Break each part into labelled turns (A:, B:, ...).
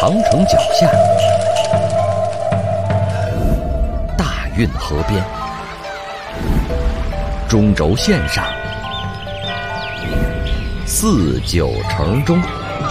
A: 长城脚下，大运河边，中轴线上，四九城中，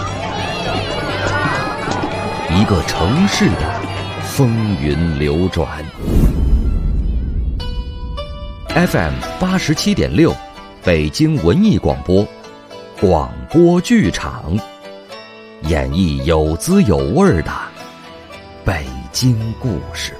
A: 一个城市的风云流转。FM 87.6，北京文艺广播，广播剧场，演绎有滋有味的北京故事。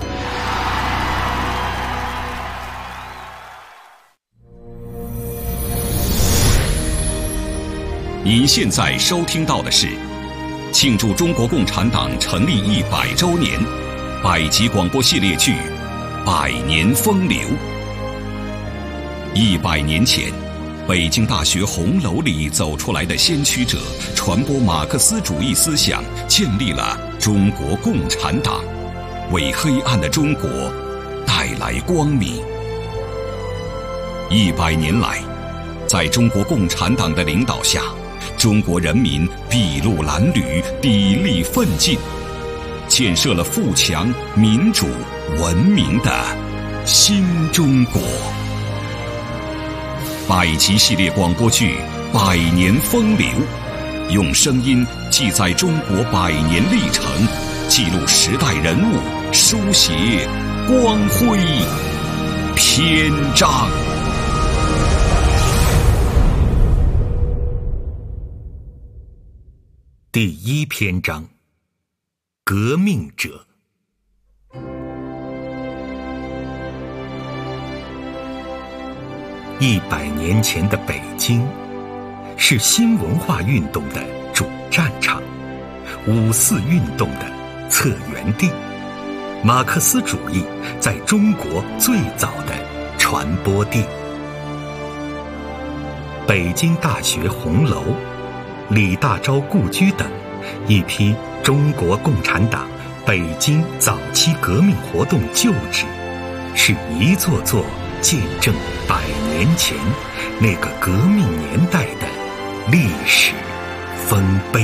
B: 您现在收听到的是庆祝中国共产党成立100周年百集广播系列剧《百年风流》。100年前，北京大学红楼里走出来的先驱者，传播马克思主义思想，建立了中国共产党，为黑暗的中国带来光明。100年来，在中国共产党的领导下，中国人民筚路蓝缕，砥砺奋进，建设了富强、民主、文明的新中国。百集系列广播剧《百年风流》，用声音记载中国100年历程，记录时代人物，书写光辉篇章。
C: 第1篇章：革命者。100年前的北京，是新文化运动的主战场，5四运动的策源地，马克思主义在中国最早的传播地。北京大学红楼、李大钊故居等一批中国共产党北京早期革命活动旧址，是一座座见证100年前那个革命年代的历史丰碑，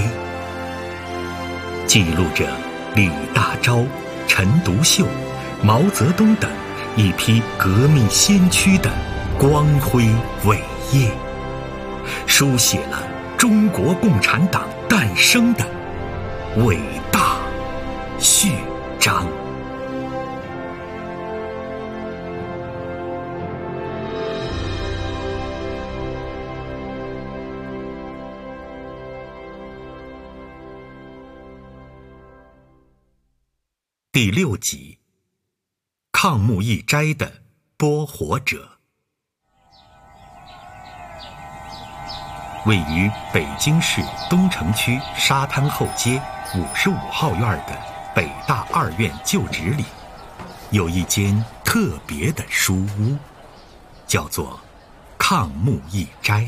C: 记录着李大钊、陈独秀、毛泽东等一批革命先驱的光辉伟业，书写了中国共产党诞生的伟大序章。第6集：抗木一斋的播火者。位于北京市东城区沙滩后街55号院的北大2院旧址里，有一间特别的书屋，叫做抗木一斋。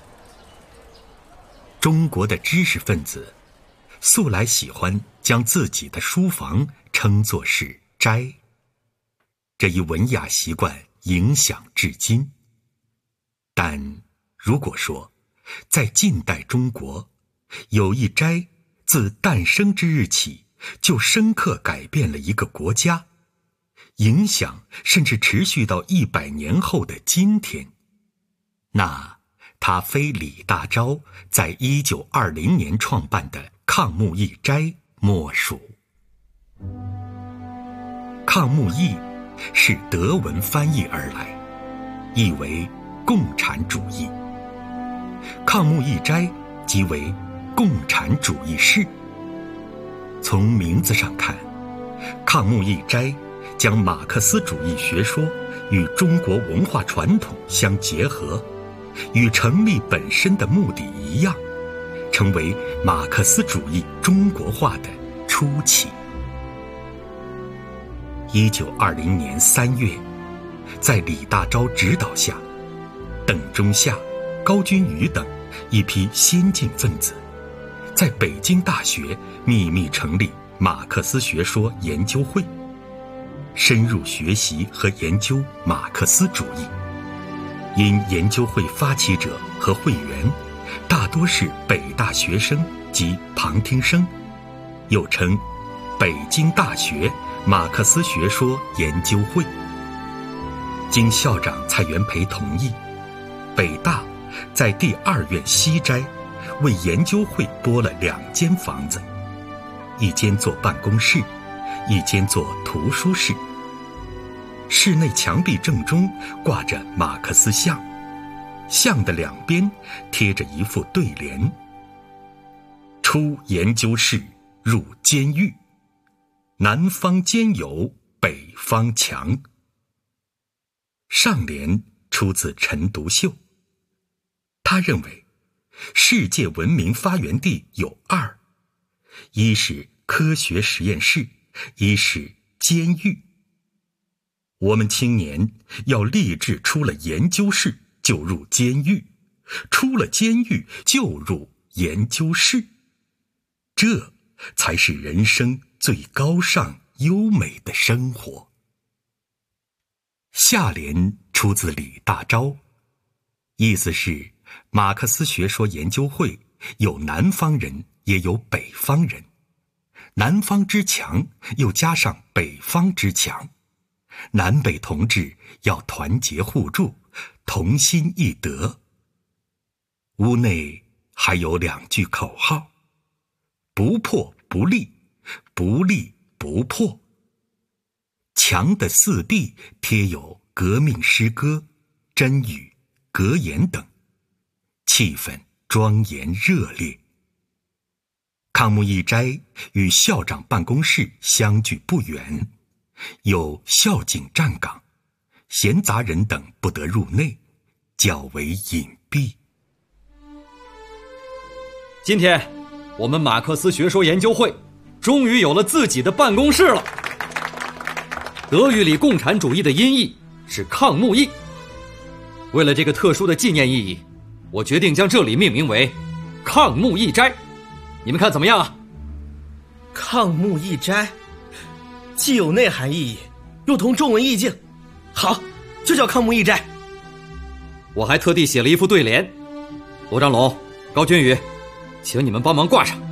C: 中国的知识分子素来喜欢将自己的书房称作是斋，这一文雅习惯影响至今。但如果说在近代中国，有一斋自诞生之日起就深刻改变了一个国家，影响甚至持续到100年后的今天，那它非李大钊在1920年创办的抗木一斋莫属。抗木义是德文翻译而来，意为共产主义。抗木一斋即为共产主义室。从名字上看，抗木一斋将马克思主义学说与中国文化传统相结合，与成立本身的目的一样，成为马克思主义中国化的初期。1920年3月，在李大钊指导下，邓中夏、高君宇等一批先进分子，在北京大学秘密成立马克思学说研究会，深入学习和研究马克思主义。因研究会发起者和会员大多是北大学生及旁听生， 又称北京大学马克思学说研究会。经校长蔡元培同意，北大在第2院西斋为研究会拨了2间房子，一间做办公室，一间做图书室。室内墙壁正中挂着马克思像，像的2边贴着一副对联：出研究室，入监狱，南方坚有，北方强。上联出自陈独秀，他认为世界文明发源地有2，一是科学实验室，一是监狱。我们青年要立志出了研究室就入监狱，出了监狱就入研究室，这才是人生最高尚优美的生活。下联出自李大钊，意思是马克思学说研究会有南方人也有北方人，南方之强又加上北方之强，南北同志要团结互助，同心一德。屋内还有2句口号：不破不立，不立不破。墙的4壁贴有革命诗歌、箴语、格言等，气氛庄严热烈。抗木一斋与校长办公室相距不远，有校警站岗，闲杂人等不得入内，较为隐蔽。
D: 今天我们马克思学说研究会终于有了自己的办公室了。德语里共产主义的音译是抗木义，为了这个特殊的纪念意义，我决定将这里命名为抗木义斋，你们看怎么样啊？
E: 抗木义斋既有内涵意义，又同中文意境，好，就叫抗木义斋。
D: 我还特地写了一副对联，罗章龙、高君宇，请你们帮忙挂上。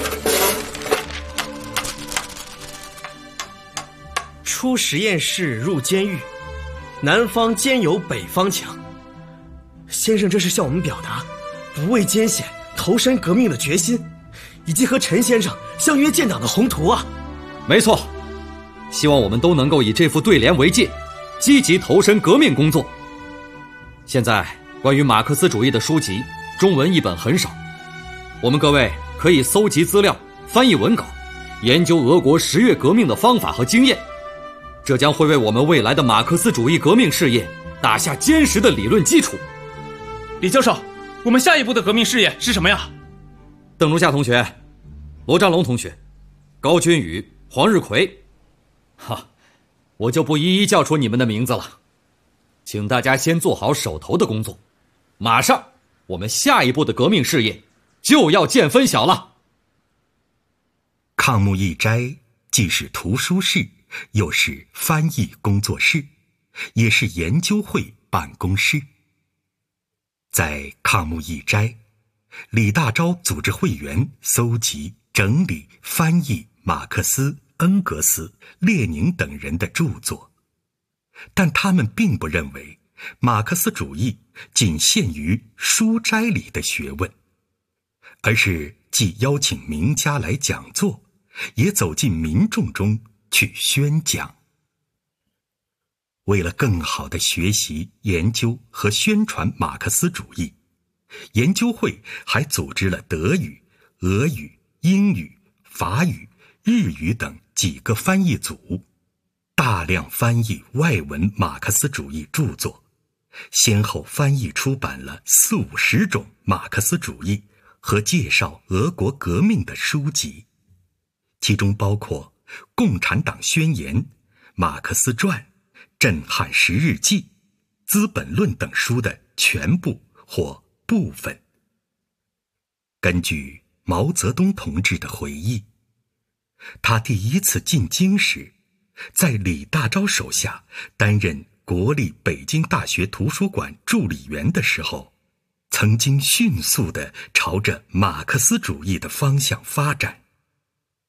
E: 出实验室，入监狱，南方坚有，北方强。先生这是向我们表达不畏艰险投身革命的决心，以及和陈先生相约建党的宏图啊。
D: 没错，希望我们都能够以这副对联为戒，积极投身革命工作。现在关于马克思主义的书籍中文译本很少，我们各位可以搜集资料，翻译文稿，研究俄国10月革命的方法和经验，这将会为我们未来的马克思主义革命事业打下坚实的理论基础。
F: 李教授，我们下一步的革命事业是什么呀？
D: 邓如夏同学、罗章龙同学、高君宇、黄日葵，我就不一一叫出你们的名字了，请大家先做好手头的工作，马上我们下一步的革命事业就要见分晓了。
C: 抗木义斋既是图书室，又是翻译工作室，也是研究会办公室。在抗木义斋，李大钊组织会员搜集、整理、翻译马克思、恩格斯、列宁等人的著作，但他们并不认为马克思主义仅限于书斋里的学问，而是既邀请名家来讲座，也走进民众中去宣讲。为了更好地学习、研究和宣传马克思主义，研究会还组织了德语、俄语、英语、法语、日语等几个翻译组，大量翻译外文马克思主义著作，先后翻译出版了40-50种马克思主义和介绍俄国革命的书籍，其中包括《共产党宣言》、《马克思传》、《震撼时日记》、《资本论》等书的全部或部分。根据毛泽东同志的回忆，他第一次进京时，在李大钊手下担任国立北京大学图书馆助理员的时候，曾经迅速地朝着马克思主义的方向发展。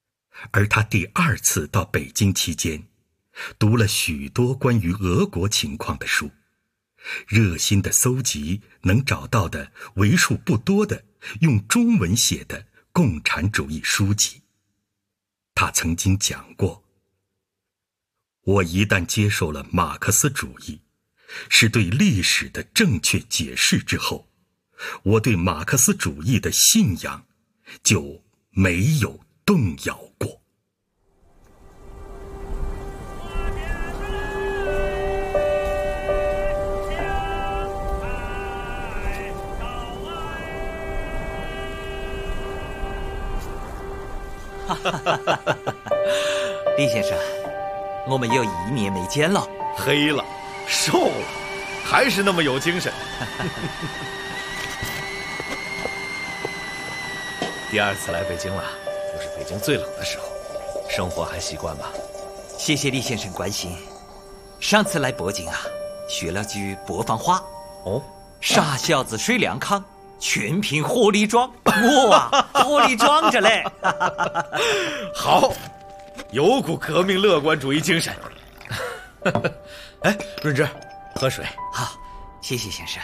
C: 而他第2次到北京期间，读了许多关于俄国情况的书，热心地搜集能找到的为数不多的用中文写的共产主义书籍。他曾经讲过，我一旦接受了马克思主义，是对历史的正确解释之后，我对马克思主义的信仰就没有动摇过。
G: 李先生，我们有1年没见了，
H: 黑了，瘦了，还是那么有精神。第2次来北京了，又是北京最冷的时候，生活还习惯吗？
G: 谢谢李先生关心。上次来北京啊，学了句北方话。
H: 哦，
G: 傻小子睡凉炕，全凭火力壮。我啊，火力壮着嘞。
H: 好，有股革命乐观主义精神。哎，润之，喝水。
G: 好，谢谢先生。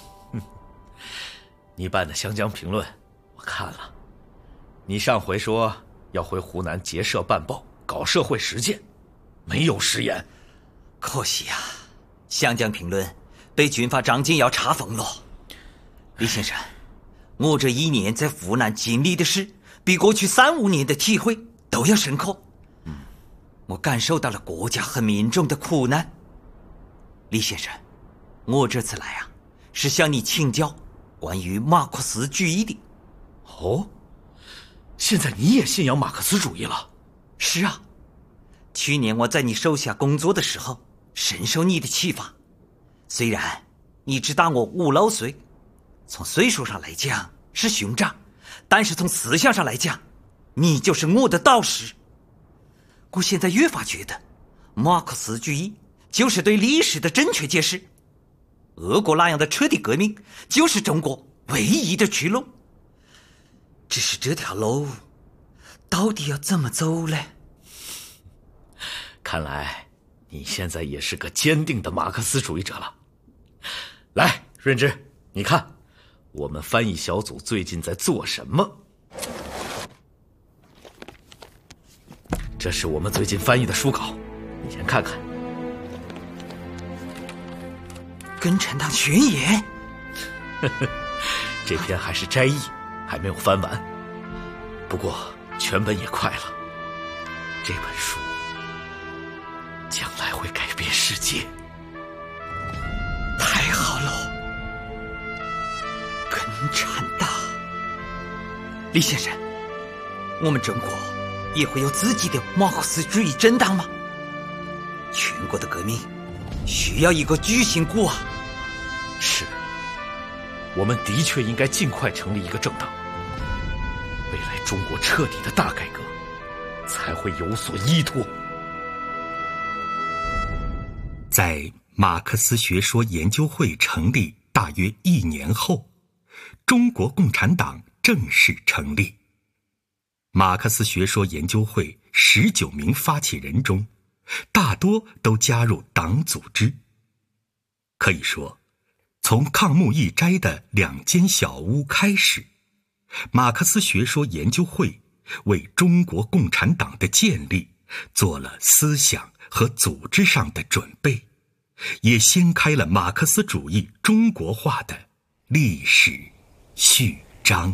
H: 你办的《湘江评论》，我看了。你上回说要回湖南结社办报，搞社会实践，没有食言。
G: 可惜啊，《湘江评论》被军阀张景尧查封了。李先生，我这1年在湖南经历的事，比过去3、5年的体会都要深刻。我感受到了国家和民众的苦难。李先生，我这次来啊，是向你请教关于马克思主义的。
H: 哦，现在你也信仰马克思主义了？
G: 是啊，去年我在你手下工作的时候，深受你的启发。虽然你只大我5、6岁，从岁数上来讲是兄长，但是从思想上来讲，你就是我的导师。我现在越发觉得，马克思主义就是对历史的正确解释。俄国那样的彻底革命，就是中国唯一的出路。只是这条路，到底要怎么走呢？
H: 看来你现在也是个坚定的马克思主义者了。来，润之，你看，我们翻译小组最近在做什么？这是我们最近翻译的书稿，你先看看。
G: 共产党宣言。
H: 这篇还是摘译，还没有翻完。不过全本也快了。这本书将来会改变世界。
G: 太好了，共产党。李先生，我们中国也会有自己的马克思主义政党吗？全国的革命需要一个巨型鼓啊！
H: 是，我们的确应该尽快成立一个政党。未来中国彻底的大改革才会有所依托。
C: 在马克思学说研究会成立大约1年后，中国共产党正式成立。马克思学说研究会19名发起人中，大多都加入党组织。可以说，从抗木一斋的2间小屋开始，马克思学说研究会为中国共产党的建立做了思想和组织上的准备，也掀开了马克思主义中国化的历史序章。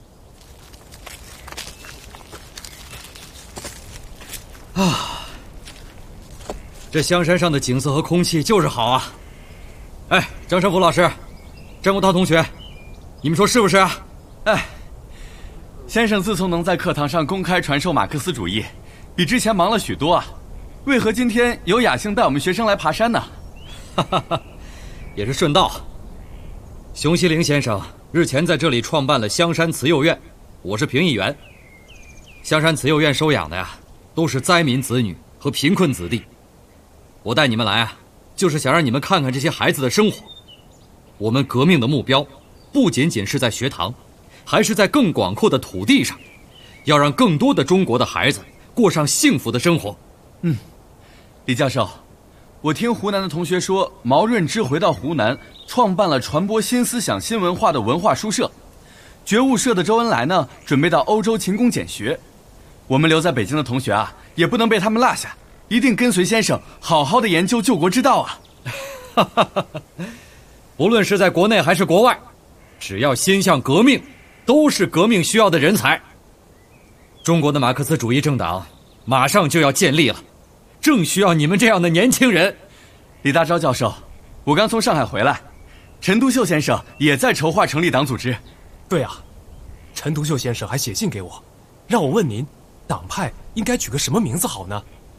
D: 这香山上的景色和空气就是好啊！哎，张胜福老师，张国焘同学，你们说是不是啊？
F: 哎，先生自从能在课堂上公开传授马克思主义，比之前忙了许多啊。为何今天有雅兴带我们学生来爬山呢？
D: 哈哈哈，也是顺道。熊希龄先生日前在这里创办了香山慈幼院，我是评议员。香山慈幼院收养的呀，都是灾民子女和贫困子弟。我带你们来啊，就是想让你们看看这些孩子的生活。我们革命的目标，不仅仅是在学堂，还是在更广阔的土地上，要让更多的中国的孩子过上幸福的生活。
F: 李教授，我听湖南的同学说，毛润之回到湖南，创办了传播新思想、新文化的文化书社。觉悟社的周恩来呢，准备到欧洲勤工俭学。我们留在北京的同学啊，也不能被他们落下，一定跟随先生，好好的研究救国之道啊！
D: 无论是在国内还是国外，只要心向革命，都是革命需要的人才。中国的马克思主义政党马上就要建立了，正需要你们这样的年轻人。
F: 李大钊教授，我刚从上海回来，陈独秀先生也在筹划成立党组织。
I: 对啊，陈独秀先生还写信给我，让我问您，党派应该取个什么名字好呢？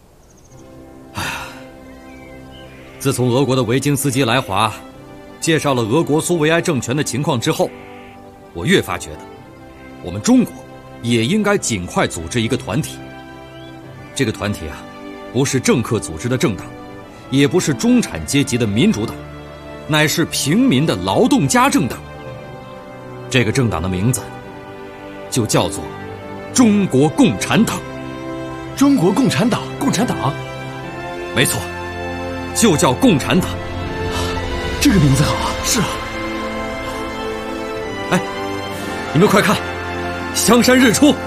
D: 自从俄国的维京斯基来华，介绍了俄国苏维埃政权的情况之后，我越发觉得，我们中国也应该尽快组织一个团体。这个团体啊，不是政客组织的政党，也不是中产阶级的民主党，乃是平民的劳动家政党。这个政党的名字就叫做中国共产党。
F: 中国共产党？
I: 共产党？
D: 没错，就叫共产党。
F: 这个名字好啊！
I: 是啊。
D: 哎，你们快看，香山日出，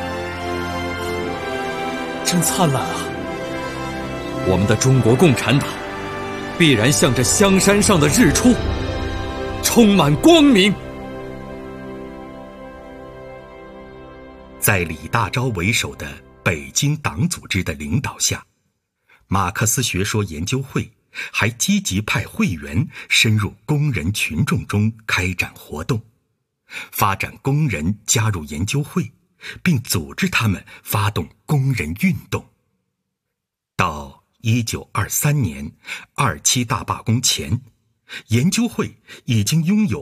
I: 真灿烂啊！
D: 我们的中国共产党必然像这香山上的日出，充满光明。
C: 在李大钊为首的北京党组织的领导下，马克思学说研究会还积极派会员深入工人群众中开展活动，发展工人加入研究会，并组织他们发动工人运动。到1923年27大罢工前，研究会已经拥有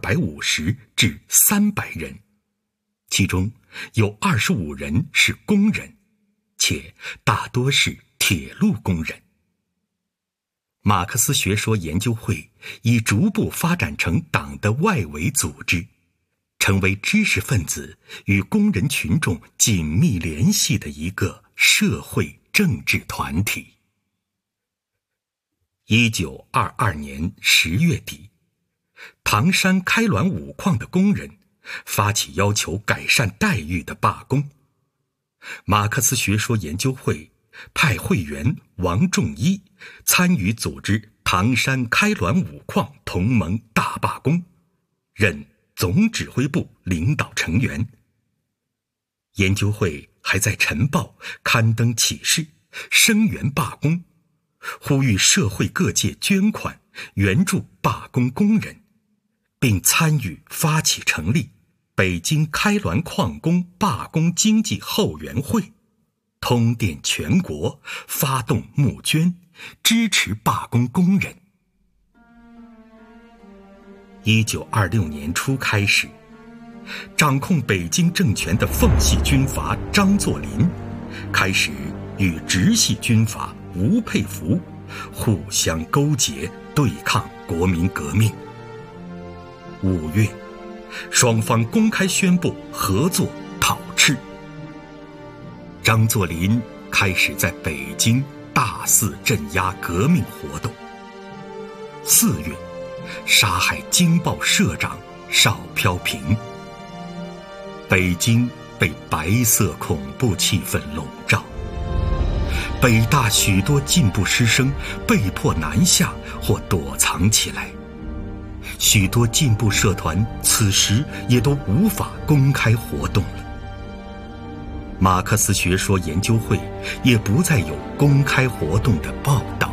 C: 250至300人，其中有25人是工人，且大多是铁路工人。马克思学说研究会已逐步发展成党的外围组织，成为知识分子与工人群众紧密联系的一个社会政治团体。1922年10月底，唐山开滦五矿的工人发起要求改善待遇的罢工。马克思学说研究会派会员王仲一参与组织唐山开滦五矿同盟大罢工，任总指挥部领导成员。研究会还在晨报刊登启事，声援罢工，呼吁社会各界捐款援助罢工工人，并参与发起成立北京开滦矿工罢工经济后援会，通电全国，发动募捐，支持罢工工人。1926年初开始，掌控北京政权的奉系军阀张作霖开始与直系军阀吴佩孚互相勾结，对抗国民革命。5月，双方公开宣布合作讨赤。张作霖开始在北京大肆镇压革命活动。4月，杀害《京报》社长邵飘萍。北京被白色恐怖气氛笼罩，北大许多进步师生被迫南下或躲藏起来，许多进步社团此时也都无法公开活动了。马克思学说研究会也不再有公开活动的报道。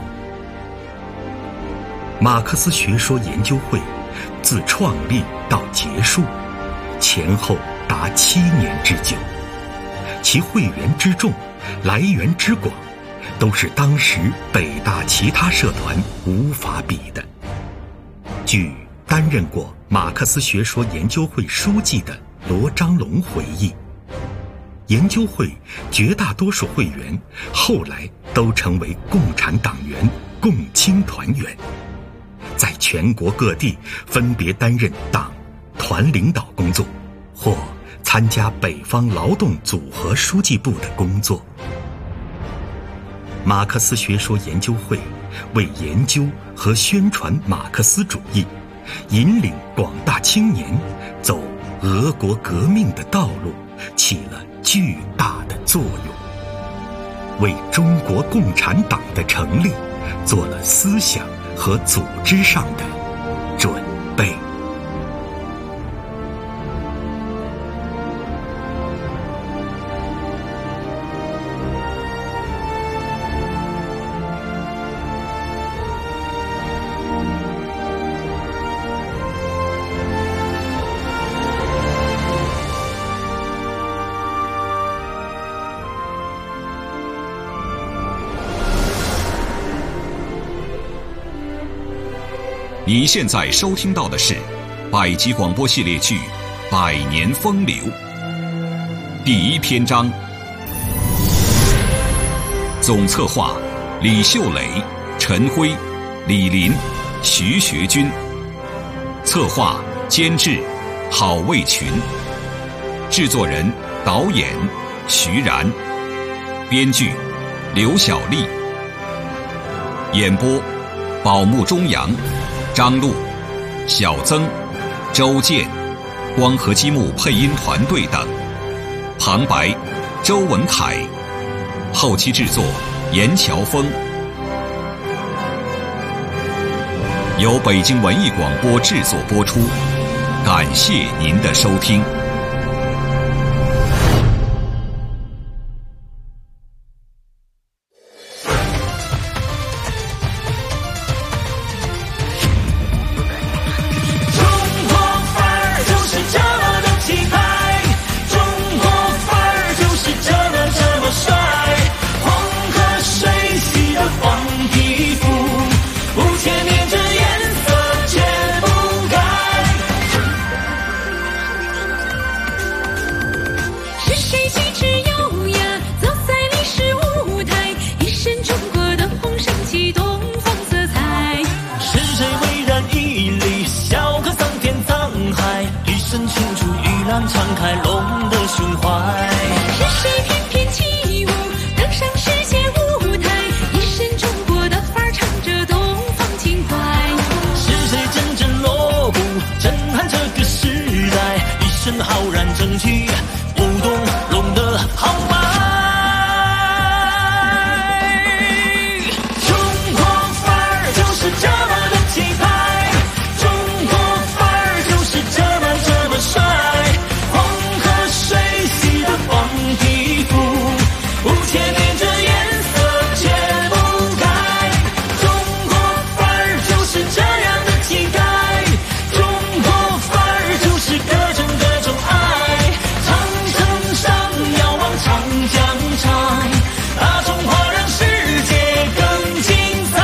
C: 马克思学说研究会自创立到结束前后达7年之久，其会员之众，来源之广，都是当时北大其他社团无法比的。据担任过马克思学说研究会书记的罗章龙回忆，研究会绝大多数会员后来都成为共产党员、共青团员，在全国各地分别担任党、团领导工作，或参加北方劳动组合书记部的工作。 马克思学说研究会为研究和宣传马克思主义，引领广大青年走俄国革命的道路起了巨大的作用，为中国共产党的成立做了思想和组织上的准备。
B: 你现在收听到的是百集广播系列剧《百年风流》第1篇章，总策划李秀磊、陈辉、李林、徐学军，策划监制郝卫群，制作人导演徐然，编剧刘小丽，演播宝木中阳、张璐、小曾、周健，光合积木配音团队等，旁白周文凯，后期制作严乔峰，由北京文艺广播制作播出，感谢您的收听。
J: 敞开龙的胸怀，是谁翩翩起舞，登上世界舞台，一身中国的范儿，唱着东方情怀。是谁阵阵锣鼓，震撼这个时代，一身浩然正气，舞动龙的豪迈。中国范儿就是这么的气派，中国范儿就是这么帅。皮肤5000年这颜色解不开，中国范儿就是这样的气概，中国范儿就是各种爱，长城上遥望长江拆，大中华让世界更精彩。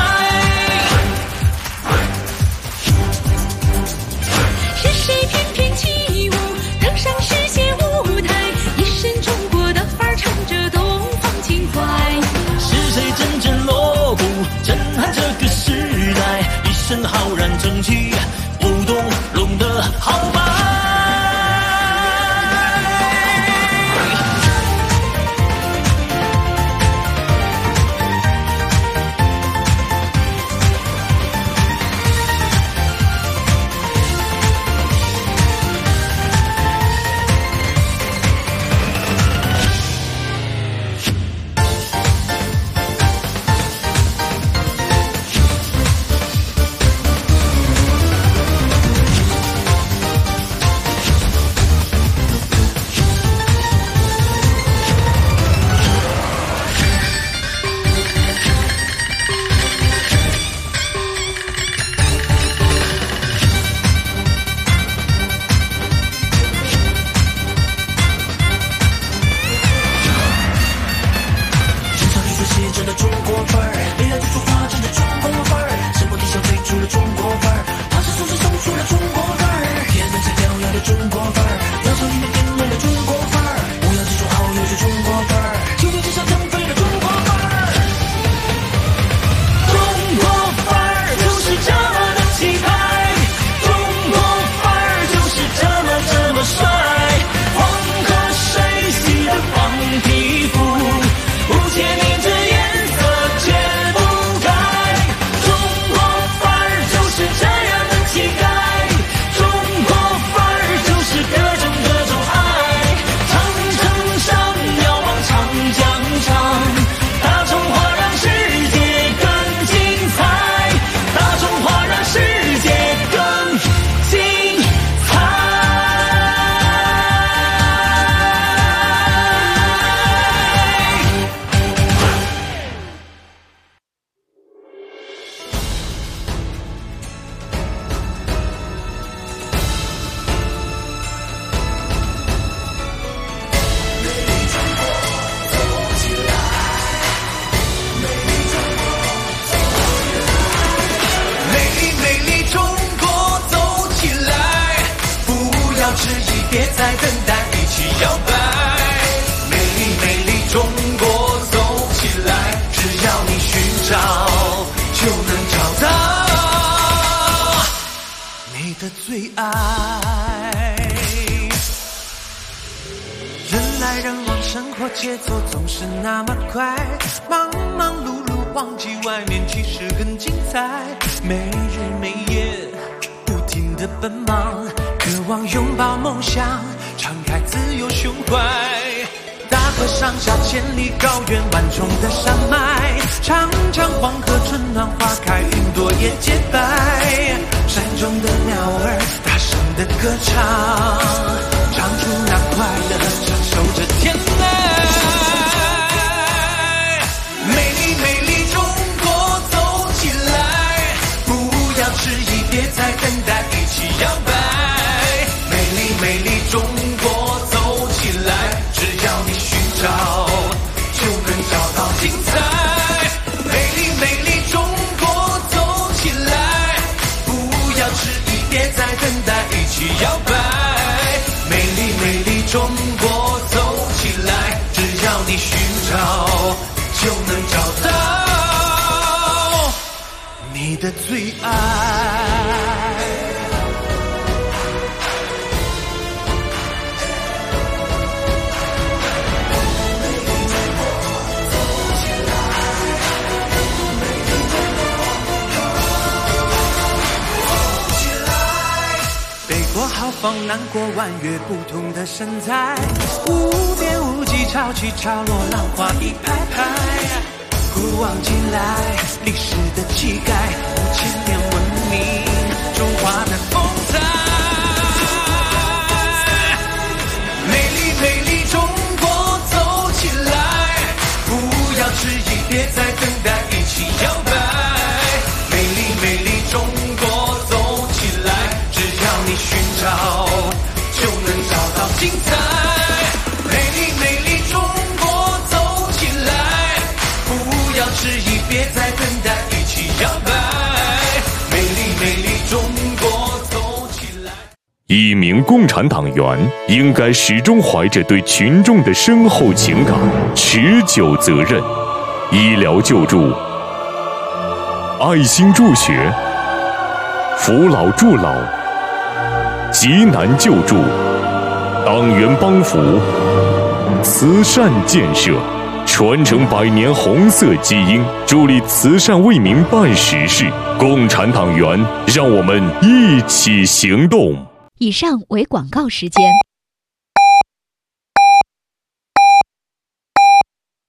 J: 是谁翩翩起舞，登上世界舞台，一身中国的范儿，唱着东方情怀。是谁阵阵锣鼓，震撼这个时代，一身浩然正气，舞动龙的豪迈。 最爱。人来人往，生活节奏总是那么快，忙忙碌碌，忘记外面其实更精彩。没日没夜，不停地奔忙，渴望拥抱梦想，敞开自由胸怀。大河上下千里高原，万重的山脉，长长黄河春暖花开，云朵也洁白。山中的鸟儿大声的歌唱，唱出那快乐，享受着天籁。美丽美丽中国走起来，不要迟疑，别再等待，一起摇摆。美丽美丽中国走起来，只要你寻找，就能找到精彩。美丽美丽中国走起来，不要迟疑，别再等待，一起摇摆。美丽美丽中国走起来，只要你寻找，就能找到你的最爱。豪放南国弯月，不同的身材，无边无际，潮起潮落，浪花一排排。古往今来，历史的气概，5000年文明，中华的风采。美丽美丽中国走起来，不要迟疑，别再等待，一起摇摆。美丽美丽中国走起来，只要你寻找，就能找到精彩。美丽美丽中国走起来，不要迟疑，别再等待，一起摇摆。美丽美丽中国走起来。
K: 一名共产党员应该始终怀着对群众的深厚情感、持久责任。医疗救助、爱心助学、扶老助老、急难救助、党员帮扶、慈善建设，传承100年红色基因，助力慈善为民办实事。共产党员，让我们一起行动。
L: 以上为广告时间。